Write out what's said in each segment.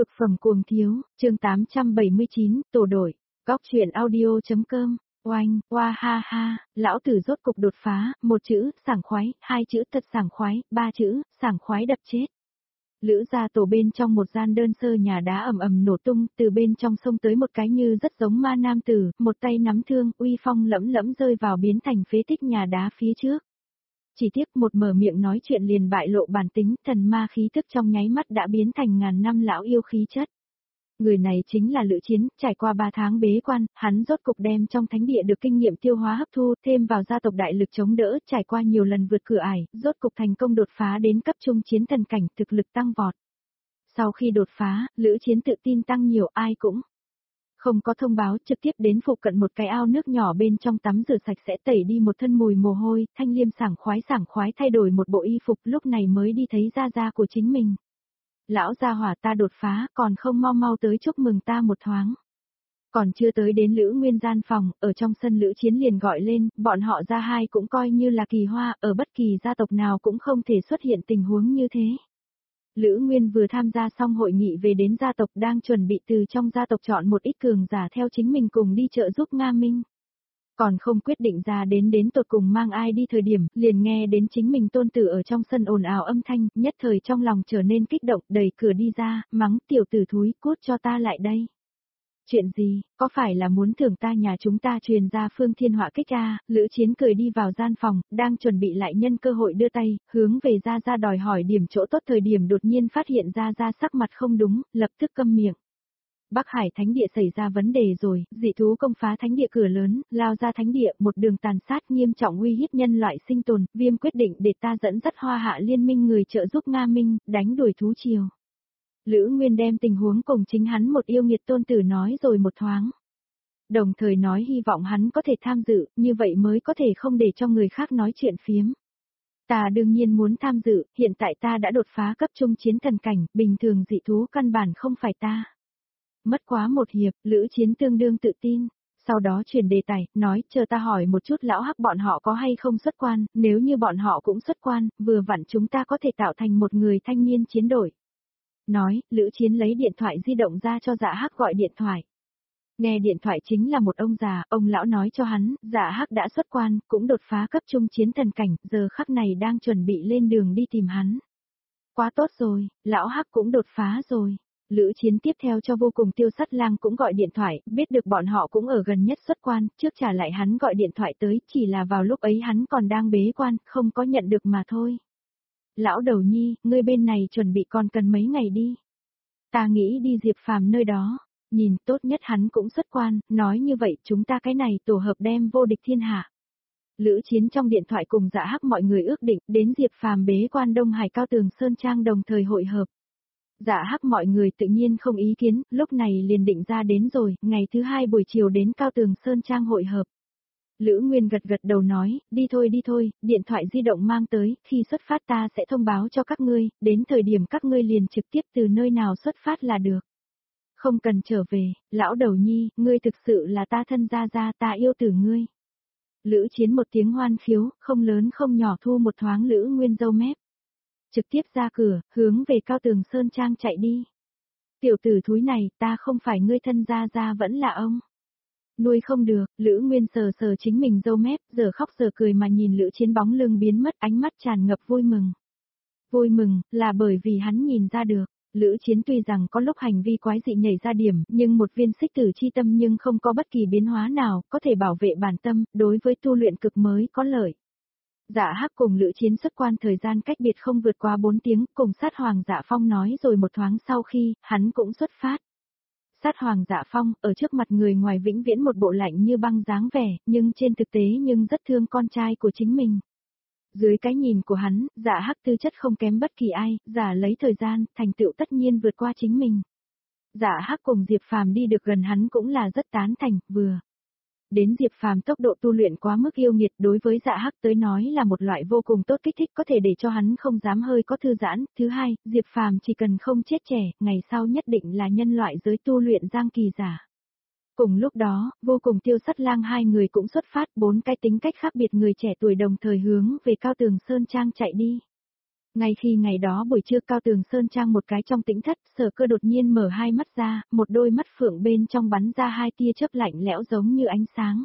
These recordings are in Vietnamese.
Cực phẩm cuồng thiếu, chương 879, tổ đổi, góc chuyện audio.com, oanh, oa ha ha, lão tử rốt cục đột phá, một chữ, sảng khoái, hai chữ thật sảng khoái, ba chữ, sảng khoái đập chết. Lữ gia tổ bên trong một gian đơn sơ nhà đá ầm ầm nổ tung, từ bên trong sông tới một cái như rất giống ma nam tử, một tay nắm thương, uy phong lẫm lẫm rơi vào biến thành phế tích nhà đá phía trước. Chỉ tiếc một mở miệng nói chuyện liền bại lộ bản tính, thần ma khí tức trong nháy mắt đã biến thành ngàn năm lão yêu khí chất. Người này chính là Lữ Chiến, trải qua 3 tháng bế quan, hắn rốt cục đem trong thánh địa được kinh nghiệm tiêu hóa hấp thu, thêm vào gia tộc đại lực chống đỡ, trải qua nhiều lần vượt cửa ải, rốt cục thành công đột phá đến cấp trung chiến thần cảnh, thực lực tăng vọt. Sau khi đột phá, Lữ Chiến tự tin tăng nhiều, ai cũng không có thông báo, trực tiếp đến phụ cận một cái ao nước nhỏ bên trong tắm rửa sạch sẽ tẩy đi một thân mùi mồ hôi, thanh liêm sảng khoái thay đổi một bộ y phục, lúc này mới đi thấy gia của chính mình. Lão gia hỏa, ta đột phá, còn không mau tới chúc mừng ta một thoáng. Còn chưa tới đến Lữ Nguyên gian phòng, ở trong sân Lữ Chiến liền gọi lên, bọn họ gia hai cũng coi như là kỳ hoa, ở bất kỳ gia tộc nào cũng không thể xuất hiện tình huống như thế. Lữ Nguyên vừa tham gia xong hội nghị về đến gia tộc, đang chuẩn bị từ trong gia tộc chọn một ít cường giả theo chính mình cùng đi trợ giúp Nga Minh. Còn không quyết định ra đến tột cùng mang ai đi thời điểm, liền nghe đến chính mình tôn tử ở trong sân ồn ào âm thanh, nhất thời trong lòng trở nên kích động, đẩy cửa đi ra, mắng tiểu tử thúi, cút cho ta lại đây. Chuyện gì, có phải là muốn thưởng ta nhà chúng ta truyền ra phương thiên họa kích a? Lữ Chiến cười đi vào gian phòng, đang chuẩn bị lại nhân cơ hội đưa tay, hướng về ra đòi hỏi điểm chỗ tốt, thời điểm đột nhiên phát hiện ra sắc mặt không đúng, lập tức câm miệng. Bắc Hải Thánh Địa xảy ra vấn đề rồi, dị thú công phá Thánh Địa cửa lớn, lao ra Thánh Địa, một đường tàn sát nghiêm trọng uy hiếp nhân loại sinh tồn, Viêm quyết định để ta dẫn dắt Hoa Hạ liên minh người trợ giúp Nga Minh, đánh đuổi thú triều. Lữ Nguyên đem tình huống cùng chính hắn một yêu nghiệt tôn tử nói rồi một thoáng. Đồng thời nói hy vọng hắn có thể tham dự, như vậy mới có thể không để cho người khác nói chuyện phiếm. Ta đương nhiên muốn tham dự, hiện tại ta đã đột phá cấp trung chiến thần cảnh, bình thường dị thú căn bản không phải ta. Mất quá một hiệp, Lữ Chiến tương đương tự tin. Sau đó chuyển đề tài, nói, chờ ta hỏi một chút lão hắc bọn họ có hay không xuất quan, nếu như bọn họ cũng xuất quan, vừa vặn chúng ta có thể tạo thành một người thanh niên chiến đội. Nói, Lữ Chiến lấy điện thoại di động ra cho Dạ Hắc gọi điện thoại. Nghe điện thoại chính là một ông già, ông lão nói cho hắn, Dạ Hắc đã xuất quan, cũng đột phá cấp trung chiến thần cảnh, giờ khắc này đang chuẩn bị lên đường đi tìm hắn. Quá tốt rồi, lão Hắc cũng đột phá rồi. Lữ Chiến tiếp theo cho vô cùng Tiêu Sắt Lang cũng gọi điện thoại, biết được bọn họ cũng ở gần nhất xuất quan, trước trả lại hắn gọi điện thoại tới, chỉ là vào lúc ấy hắn còn đang bế quan, không có nhận được mà thôi. Lão đầu nhi, ngươi bên này chuẩn bị còn cần mấy ngày đi. Ta nghĩ đi Diệp Phàm nơi đó, nhìn tốt nhất hắn cũng xuất quan, nói như vậy chúng ta cái này tổ hợp đem vô địch thiên hạ. Lữ Chiến trong điện thoại cùng Dạ Hắc mọi người ước định đến Diệp Phàm bế quan Đông Hải Cao Tường Sơn Trang đồng thời hội hợp. Dạ Hắc mọi người tự nhiên không ý kiến, lúc này liền định ra đến rồi, ngày thứ 2 buổi chiều đến Cao Tường Sơn Trang hội hợp. Lữ Nguyên gật đầu nói, đi thôi, điện thoại di động mang tới, khi xuất phát ta sẽ thông báo cho các ngươi, đến thời điểm các ngươi liền trực tiếp từ nơi nào xuất phát là được. Không cần trở về, lão đầu nhi, ngươi thực sự là ta thân gia, ta yêu tử ngươi. Lữ Chiến một tiếng hoan khiếu, không lớn không nhỏ thu một thoáng Lữ Nguyên râu mép. Trực tiếp ra cửa, hướng về Cao Tường Sơn Trang chạy đi. Tiểu tử thúi này, ta không phải ngươi thân gia vẫn là ông. Nuôi không được, Lữ Nguyên sờ chính mình râu mép, giờ khóc giờ cười mà nhìn Lữ Chiến bóng lưng biến mất, ánh mắt tràn ngập vui mừng. Vui mừng, là bởi vì hắn nhìn ra được, Lữ Chiến tuy rằng có lúc hành vi quái dị nhảy ra điểm, nhưng một viên xích tử chi tâm nhưng không có bất kỳ biến hóa nào, có thể bảo vệ bản tâm, đối với tu luyện cực mới có lợi. Dạ Hắc cùng Lữ Chiến xuất quan thời gian cách biệt không vượt qua 4 tiếng, cùng Sát Hoàng Dạ Phong nói rồi một thoáng sau khi, hắn cũng xuất phát. Sát Hoàng Dạ Phong, ở trước mặt người ngoài vĩnh viễn một bộ lạnh như băng dáng vẻ, nhưng trên thực tế nhưng rất thương con trai của chính mình. Dưới cái nhìn của hắn, Dạ Hắc tư chất không kém bất kỳ ai, giả lấy thời gian, thành tựu tất nhiên vượt qua chính mình. Dạ Hắc cùng Diệp Phàm đi được gần hắn cũng là rất tán thành, vừa. Đến Diệp Phàm tốc độ tu luyện quá mức yêu nghiệt, đối với Dạ Hắc tới nói là một loại vô cùng tốt kích thích, có thể để cho hắn không dám hơi có thư giãn. Thứ hai, Diệp Phàm chỉ cần không chết trẻ, ngày sau nhất định là nhân loại giới tu luyện giang kỳ giả. Cùng lúc đó, vô cùng Tiêu Sắt Lang hai người cũng xuất phát, 4 cái tính cách khác biệt người trẻ tuổi đồng thời hướng về Cao Tường Sơn Trang chạy đi. Ngay khi ngày đó buổi trưa Cao Tường Sơn Trang một cái trong tĩnh thất, Sở Cơ đột nhiên mở hai mắt ra, một đôi mắt phượng bên trong bắn ra hai tia chớp lạnh lẽo giống như ánh sáng.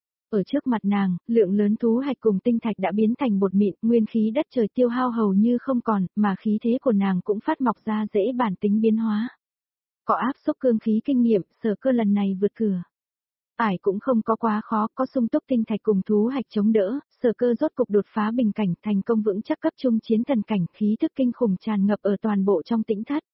Ở trước mặt nàng, lượng lớn thú hạch cùng tinh thạch đã biến thành bột mịn, nguyên khí đất trời tiêu hao hầu như không còn, mà khí thế của nàng cũng phát mọc ra dễ bản tính biến hóa. Có áp xúc cương khí kinh nghiệm, Sở Cơ lần này vượt cửa. Ải cũng không có quá khó, có sung túc tinh thạch cùng thú hạch chống đỡ, Sở Cơ rốt cục đột phá bình cảnh, thành công vững chắc cấp trung chiến thần cảnh, khí thức kinh khủng tràn ngập ở toàn bộ trong tĩnh thất.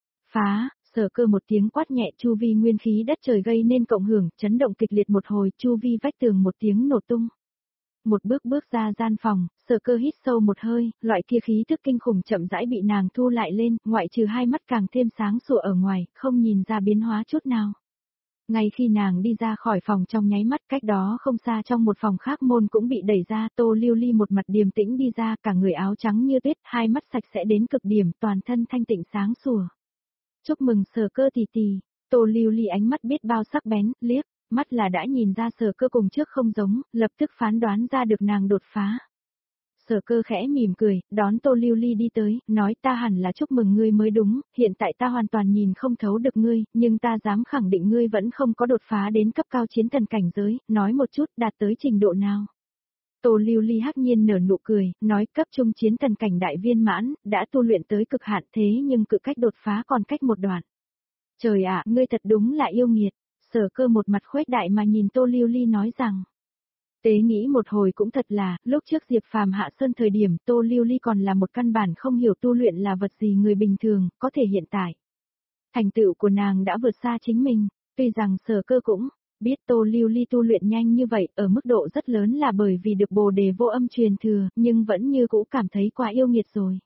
Phá, Sở Cơ một tiếng quát nhẹ, chu vi nguyên khí đất trời gây nên cộng hưởng, chấn động kịch liệt một hồi, chu vi vách tường một tiếng nổ tung. Một bước ra gian phòng, Sở Cơ hít sâu một hơi, loại kia khí thức kinh khủng chậm rãi bị nàng thu lại lên, ngoại trừ hai mắt càng thêm sáng sủa ở ngoài, không nhìn ra biến hóa chút nào. Ngay khi nàng đi ra khỏi phòng trong nháy mắt, cách đó không xa trong một phòng khác môn cũng bị đẩy ra, Tô Lưu Ly một mặt điềm tĩnh đi ra, cả người áo trắng như tuyết, hai mắt sạch sẽ đến cực điểm, toàn thân thanh tịnh sáng sủa. Chúc mừng Sở Cơ tỷ tỷ. Tô Lưu Ly ánh mắt biết bao sắc bén, liếc, mắt là đã nhìn ra Sở Cơ cùng trước không giống, lập tức phán đoán ra được nàng đột phá. Sở Cơ khẽ mỉm cười, đón Tô Lưu Ly đi tới, nói ta hẳn là chúc mừng ngươi mới đúng, hiện tại ta hoàn toàn nhìn không thấu được ngươi, nhưng ta dám khẳng định ngươi vẫn không có đột phá đến cấp cao chiến thần cảnh giới, nói một chút đạt tới trình độ nào. Tô Lưu Ly hắc nhiên nở nụ cười, nói cấp trung chiến thần cảnh đại viên mãn, đã tu luyện tới cực hạn thế nhưng cự cách đột phá còn cách một đoạn. Trời ạ, ngươi thật đúng là yêu nghiệt. Sở Cơ một mặt khuếch đại mà nhìn Tô Lưu Ly nói rằng. Tế nghĩ một hồi cũng thật là, lúc trước Diệp Phàm hạ sơn thời điểm Tô Lưu Ly còn là một căn bản không hiểu tu luyện là vật gì người bình thường, có thể hiện tại. Thành tựu của nàng đã vượt xa chính mình, tuy rằng Sở Cơ cũng biết Tô Lưu Ly tu luyện nhanh như vậy ở mức độ rất lớn là bởi vì được Bồ Đề Vô Âm truyền thừa, nhưng vẫn như cũ cảm thấy quá yêu nghiệt rồi.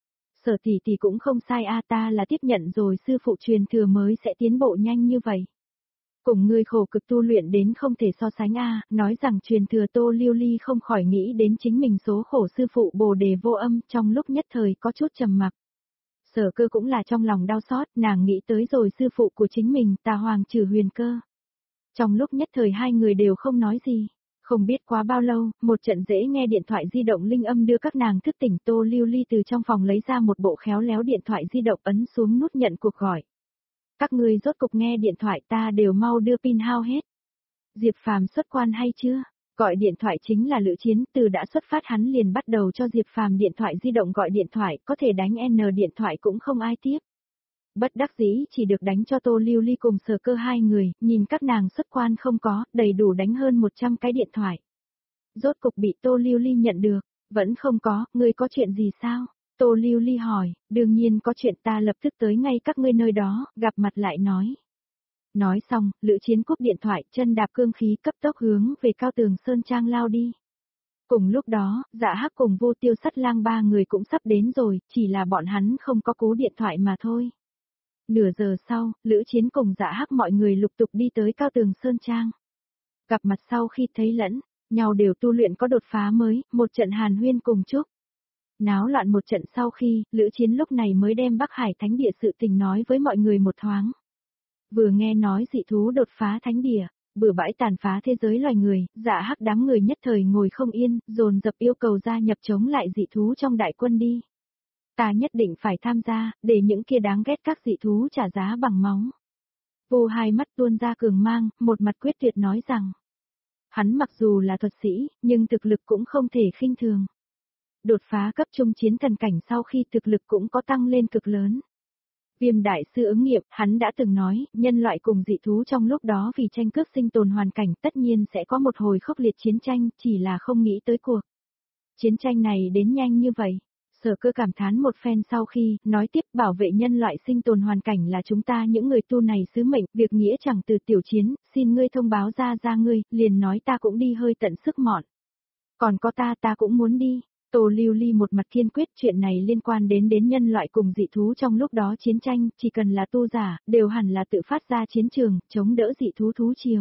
Sở tỷ tỷ cũng không sai a, ta là tiếp nhận rồi sư phụ truyền thừa mới sẽ tiến bộ nhanh như vậy. Cùng ngươi khổ cực tu luyện đến không thể so sánh a, nói rằng truyền thừa Tô Lưu Ly không khỏi nghĩ đến chính mình số khổ sư phụ Bồ Đề Vô Âm, trong lúc nhất thời có chút trầm mặc. Sở Cơ cũng là trong lòng đau xót, nàng nghĩ tới rồi sư phụ của chính mình, Tà Hoàng Trừ Huyền Cơ. Trong lúc nhất thời hai người đều không nói gì. Không biết quá bao lâu, một trận dễ nghe điện thoại di động linh âm đưa các nàng thức tỉnh. Tô Lưu Ly từ trong phòng lấy ra một bộ khéo léo điện thoại di động, ấn xuống nút nhận cuộc gọi. Các ngươi rốt cục nghe điện thoại, ta đều mau đưa pin hao hết. Diệp Phàm xuất quan hay chưa? Gọi điện thoại chính là Lữ Chiến, từ đã xuất phát hắn liền bắt đầu cho Diệp Phàm điện thoại di động gọi điện thoại, có thể đánh N điện thoại cũng không ai tiếp. Bất đắc dĩ chỉ được đánh cho Tô Lưu Ly cùng Sở Cơ hai người, nhìn các nàng xuất quan không có, đầy đủ đánh hơn 100 cái điện thoại. Rốt cục bị Tô Lưu Ly nhận được, vẫn không có, ngươi có chuyện gì sao? Tô Lưu Ly hỏi, đương nhiên có chuyện, ta lập tức tới ngay các ngươi nơi đó, gặp mặt lại nói. Nói xong, Lữ Chiến cúp điện thoại, chân đạp cương khí cấp tốc hướng về Cao Tường Sơn Trang lao đi. Cùng lúc đó, Dạ Hắc cùng Vô Tiêu Sắt Lang ba người cũng sắp đến rồi, chỉ là bọn hắn không có cú điện thoại mà thôi. Nửa giờ sau, Lữ Chiến cùng Dạ Hắc mọi người lục tục đi tới Cao Tường Sơn Trang. Gặp mặt sau khi thấy lẫn nhau đều tu luyện có đột phá mới, một trận hàn huyên cùng chúc. Náo loạn một trận sau khi, Lữ Chiến lúc này mới đem Bắc Hải Thánh Địa sự tình nói với mọi người một thoáng. Vừa nghe nói dị thú đột phá thánh địa, bừa bãi tàn phá thế giới loài người, Dạ Hắc đám người nhất thời ngồi không yên, dồn dập yêu cầu gia nhập chống lại dị thú trong đại quân đi. Ta nhất định phải tham gia, để những kia đáng ghét các dị thú trả giá bằng máu. Vô hai mắt tuôn ra cường mang, một mặt quyết tuyệt nói rằng. Hắn mặc dù là thuật sĩ, nhưng thực lực cũng không thể khinh thường. Đột phá cấp trung chiến thần cảnh sau khi thực lực cũng có tăng lên cực lớn. Viêm đại sư ứng nghiệm, hắn đã từng nói, nhân loại cùng dị thú trong lúc đó vì tranh cướp sinh tồn hoàn cảnh tất nhiên sẽ có một hồi khốc liệt chiến tranh, chỉ là không nghĩ tới cuộc. Chiến tranh này đến nhanh như vậy. Sở Cơ cảm thán một phen sau khi, nói tiếp bảo vệ nhân loại sinh tồn hoàn cảnh là chúng ta những người tu này sứ mệnh, việc nghĩa chẳng từ tiểu chiến, xin ngươi thông báo ra ngươi, liền nói ta cũng đi hơi tận sức mọn. Còn có ta cũng muốn đi. Tô Lưu Ly một mặt kiên quyết, chuyện này liên quan đến nhân loại cùng dị thú trong lúc đó chiến tranh, chỉ cần là tu giả, đều hẳn là tự phát ra chiến trường, chống đỡ dị thú thú triều.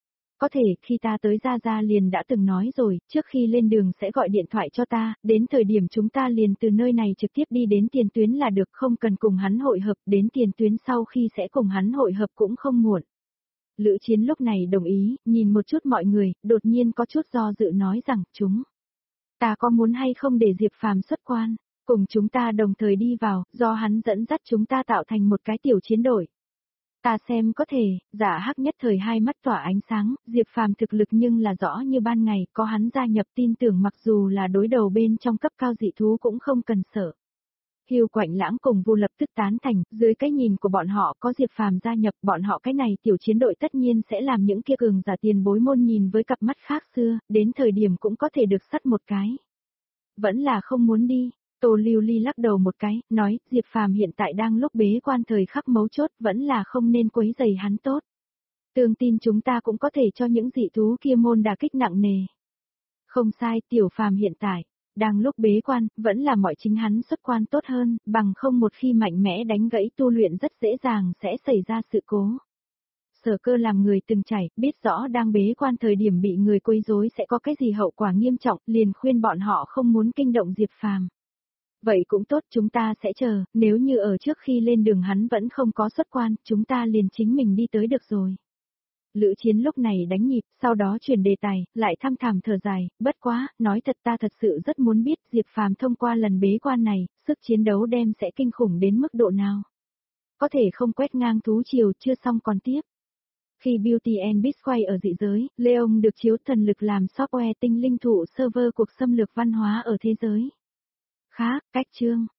Có thể, khi ta tới Gia liền đã từng nói rồi, trước khi lên đường sẽ gọi điện thoại cho ta, đến thời điểm chúng ta liền từ nơi này trực tiếp đi đến tiền tuyến là được, không cần cùng hắn hội hợp, đến tiền tuyến sau khi sẽ cùng hắn hội hợp cũng không muộn. Lữ Chiến lúc này đồng ý, nhìn một chút mọi người, đột nhiên có chút do dự nói rằng, ta có muốn hay không để Diệp Phàm xuất quan? Cùng chúng ta đồng thời đi vào, do hắn dẫn dắt chúng ta tạo thành một cái tiểu chiến đội. Ta xem có thể, Dạ Hắc nhất thời hai mắt tỏa ánh sáng, Diệp Phàm thực lực nhưng là rõ như ban ngày, có hắn gia nhập tin tưởng mặc dù là đối đầu bên trong cấp cao dị thú cũng không cần sợ. Hưu Quạnh Lãng cùng Vu lập tức tán thành, dưới cái nhìn của bọn họ có Diệp Phàm gia nhập, bọn họ cái này tiểu chiến đội tất nhiên sẽ làm những kia cường giả tiền bối môn nhìn với cặp mắt khác xưa, đến thời điểm cũng có thể được sắt một cái. Vẫn là không muốn đi. Tô Lưu Ly lắc đầu một cái, nói, Diệp Phàm hiện tại đang lúc bế quan thời khắc mấu chốt, vẫn là không nên quấy rầy hắn tốt. Tương tin chúng ta cũng có thể cho những dị thú kia môn đả kích nặng nề. Không sai, Tiểu Phàm hiện tại, đang lúc bế quan, vẫn là mọi chính hắn xuất quan tốt hơn, bằng không một khi mạnh mẽ đánh gãy tu luyện rất dễ dàng sẽ xảy ra sự cố. Sở Cơ làm người từng trải, biết rõ đang bế quan thời điểm bị người quấy rối sẽ có cái gì hậu quả nghiêm trọng, liền khuyên bọn họ không muốn kinh động Diệp Phàm. Vậy cũng tốt, chúng ta sẽ chờ, nếu như ở trước khi lên đường hắn vẫn không có xuất quan, chúng ta liền chính mình đi tới được rồi. Lữ Chiến lúc này đánh nhịp, sau đó chuyển đề tài, lại thăm thẳm thở dài, bất quá, nói thật ta thật sự rất muốn biết Diệp Phàm thông qua lần bế quan này, sức chiến đấu đem sẽ kinh khủng đến mức độ nào. Có thể không quét ngang thú triều chưa xong còn tiếp. Khi Beauty and Beast quay ở dị giới, Leon được chiếu thần lực làm software tinh linh thụ server cuộc xâm lược văn hóa ở thế giới. Khác, cách chương.